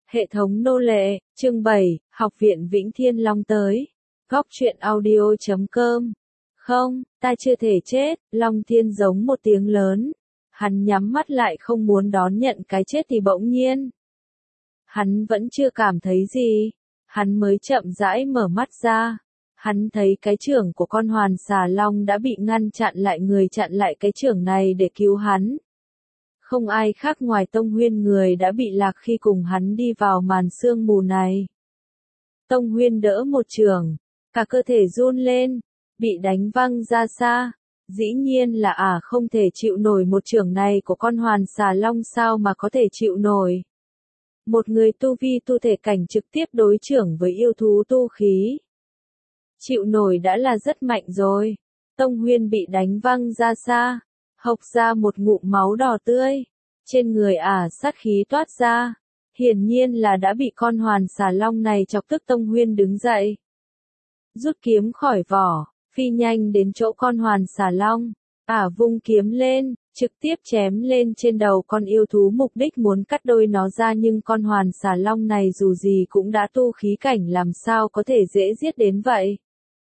Hệ thống nô lệ, chương 7, Học viện Vĩnh Thiên Long tới. Góc truyện audio.com. Không, ta chưa thể chết, Long Thiên giống một tiếng lớn. Hắn nhắm mắt lại không muốn đón nhận cái chết thì bỗng nhiên. Hắn vẫn chưa cảm thấy gì. Hắn mới chậm rãi mở mắt ra. Hắn thấy cái chưởng của con hoàn xà long đã bị ngăn chặn lại, người chặn lại cái chưởng này để cứu hắn. Không ai khác ngoài Tông Huyên, người đã bị lạc khi cùng hắn đi vào màn sương mù này. Tông Huyên đỡ một chưởng, cả cơ thể run lên, bị đánh văng ra xa. Dĩ nhiên là không thể chịu nổi một chưởng này của con hoàn xà long, sao mà có thể chịu nổi. Một người tu vi tu thể cảnh trực tiếp đối chưởng với yêu thú tu khí. Chịu nổi đã là rất mạnh rồi. Tông Huyên bị đánh văng ra xa, hộc ra một ngụm máu đỏ tươi. Trên người sát khí toát ra. Hiển nhiên là đã bị con hoàn xà long này chọc tức. Tông Huyên đứng dậy, rút kiếm khỏi vỏ, phi nhanh đến chỗ con hoàn xà long. Vung kiếm lên, trực tiếp chém lên trên đầu con yêu thú, mục đích muốn cắt đôi nó ra, nhưng con hoàn xà long này dù gì cũng đã tu khí cảnh, làm sao có thể dễ giết đến vậy.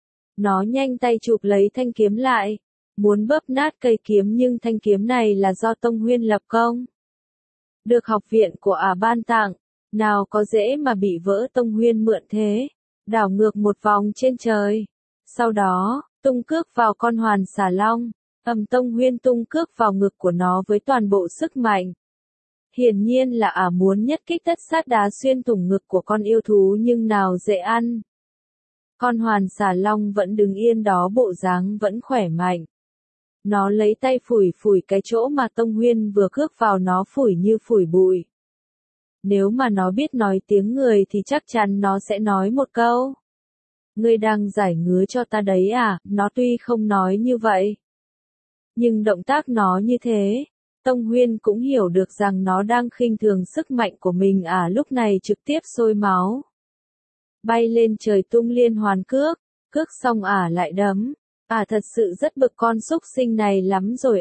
Nó nhanh tay chụp lấy thanh kiếm lại, muốn bóp nát cây kiếm, nhưng thanh kiếm này là do Tông Huyên lập công. Được học viện của ban tặng, nào có dễ mà bị vỡ. Tông Huyên mượn thế, đảo ngược một vòng trên trời. Sau đó, tung cước vào con hoàn xà long. Tông Huyên tung cước vào ngực của nó với toàn bộ sức mạnh. Hiển nhiên là muốn nhất kích tất sát, đá xuyên thủng ngực của con yêu thú, nhưng nào dễ ăn. Con hoàn xà long vẫn đứng yên đó, bộ dáng vẫn khỏe mạnh. Nó lấy tay phủi phủi cái chỗ mà Tông Huyên vừa cước vào, nó phủi như phủi bụi. Nếu mà nó biết nói tiếng người thì chắc chắn nó sẽ nói một câu: "Ngươi đang giải ngứa cho ta đấy à?" Nó tuy không nói như vậy, nhưng động tác nó như thế, Tông Huyên cũng hiểu được rằng nó đang khinh thường sức mạnh của mình. Lúc này trực tiếp sôi máu, bay lên trời tung liên hoàn cước, cước xong lại đấm. Thật sự rất bực con súc sinh này lắm rồi.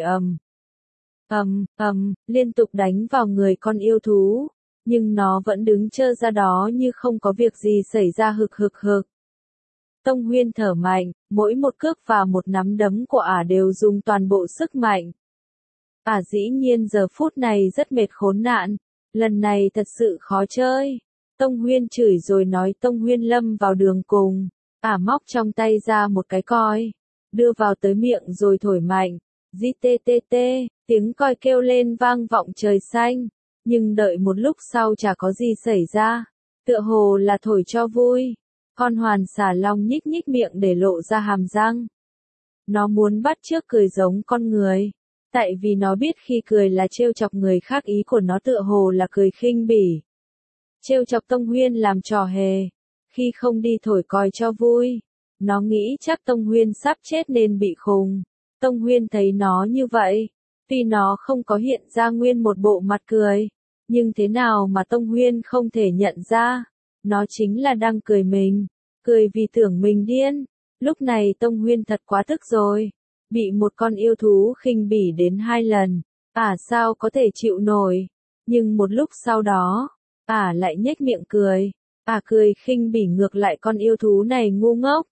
Liên tục đánh vào người con yêu thú, nhưng nó vẫn đứng trơ ra đó như không có việc gì xảy ra. Hực. Tông Huyên thở mạnh, mỗi một cước và một nắm đấm của đều dùng toàn bộ sức mạnh. Dĩ nhiên giờ phút này rất mệt khốn nạn, lần này thật sự khó chơi. Tông Huyên chửi rồi nói. Tông Huyên lâm vào đường cùng, móc trong tay ra một cái còi, đưa vào tới miệng rồi thổi mạnh. GTTT, tiếng còi kêu lên vang vọng trời xanh, nhưng đợi một lúc sau chả có gì xảy ra, tựa hồ là thổi cho vui. Con hoàn xà long nhích nhích miệng để lộ ra hàm răng. Nó muốn bắt chước cười giống con người, tại vì nó biết khi cười là trêu chọc người khác, ý của nó tựa hồ là cười khinh bỉ, trêu chọc Tông Huyên làm trò hề. Khi không đi thổi còi cho vui, nó nghĩ chắc Tông Huyên sắp chết nên bị khùng. Tông Huyên thấy nó như vậy, tuy nó không có hiện ra nguyên một bộ mặt cười, nhưng thế nào mà Tông Huyên không thể nhận ra, nó chính là đang cười mình, cười vì tưởng mình điên. Lúc này Tông Huyên thật quá tức rồi, bị một con yêu thú khinh bỉ đến 2 lần, sao có thể chịu nổi. Nhưng một lúc sau đó, lại nhếch miệng cười, cười khinh bỉ ngược lại con yêu thú này ngu ngốc.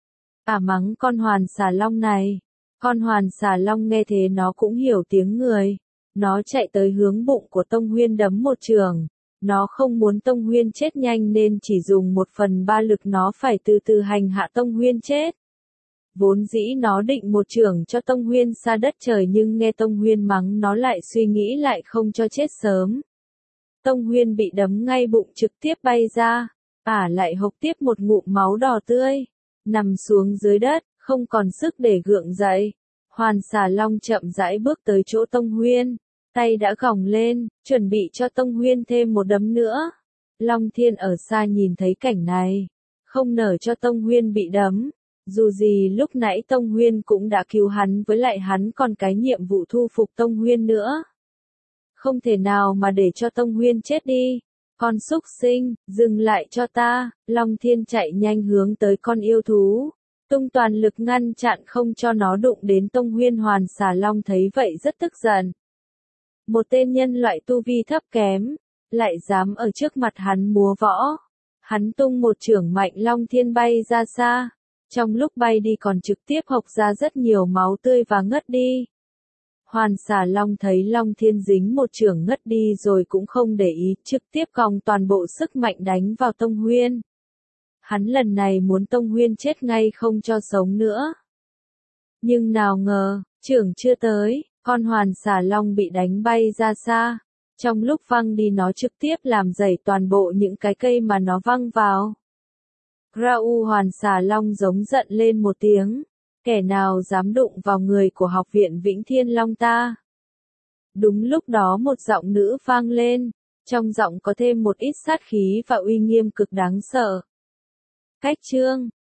Mắng con hoàn xà long này. Con hoàn xà long nghe thế nó cũng hiểu tiếng người, nó chạy tới hướng bụng của Tông Huyên đấm một chưởng. Nó không muốn Tông Huyên chết nhanh nên chỉ dùng 1/3 lực, nó phải từ từ hành hạ Tông Huyên chết. Vốn dĩ nó định một chưởng cho Tông Huyên xa đất trời, nhưng nghe Tông Huyên mắng nó lại suy nghĩ lại không cho chết sớm. Tông Huyên bị đấm ngay bụng, trực tiếp bay ra, lại hộc tiếp một ngụm máu đỏ tươi, nằm xuống dưới đất, không còn sức để gượng dậy. Hoàn xà long chậm rãi bước tới chỗ Tông Huyên, tay đã gồng lên, chuẩn bị cho Tông Huyên thêm một đấm nữa. Long Thiên ở xa nhìn thấy cảnh này, không nỡ cho Tông Huyên bị đấm. Dù gì lúc nãy Tông Huyên cũng đã cứu hắn, với lại hắn còn cái nhiệm vụ thu phục Tông Huyên nữa. Không thể nào mà để cho Tông Huyên chết đi. Con súc sinh, dừng lại cho ta. Long Thiên chạy nhanh hướng tới con yêu thú, tung toàn lực ngăn chặn không cho nó đụng đến Tông Huyên. Hoàn xà long thấy vậy rất tức giận. Một tên nhân loại tu vi thấp kém, lại dám ở trước mặt hắn múa võ. Hắn tung một chưởng mạnh Long Thiên bay ra xa. Trong lúc bay đi còn trực tiếp hộc ra rất nhiều máu tươi và ngất đi. Hoàn Xà Long thấy Long Thiên dính một chưởng ngất đi rồi cũng không để ý, trực tiếp còng toàn bộ sức mạnh đánh vào Tông Huyên. Hắn lần này muốn Tông Huyên chết ngay không cho sống nữa. Nhưng nào ngờ, chưởng chưa tới, con Hoàn Xà Long bị đánh bay ra xa. Trong lúc văng đi nó trực tiếp làm rẩy toàn bộ những cái cây mà nó văng vào. Grau Hoàn Xà Long giống giận lên một tiếng. Kẻ nào dám đụng vào người của học viện Vĩnh Thiên Long ta? Đúng lúc đó một giọng nữ vang lên. Trong giọng có thêm một ít sát khí và uy nghiêm cực đáng sợ. Cách chương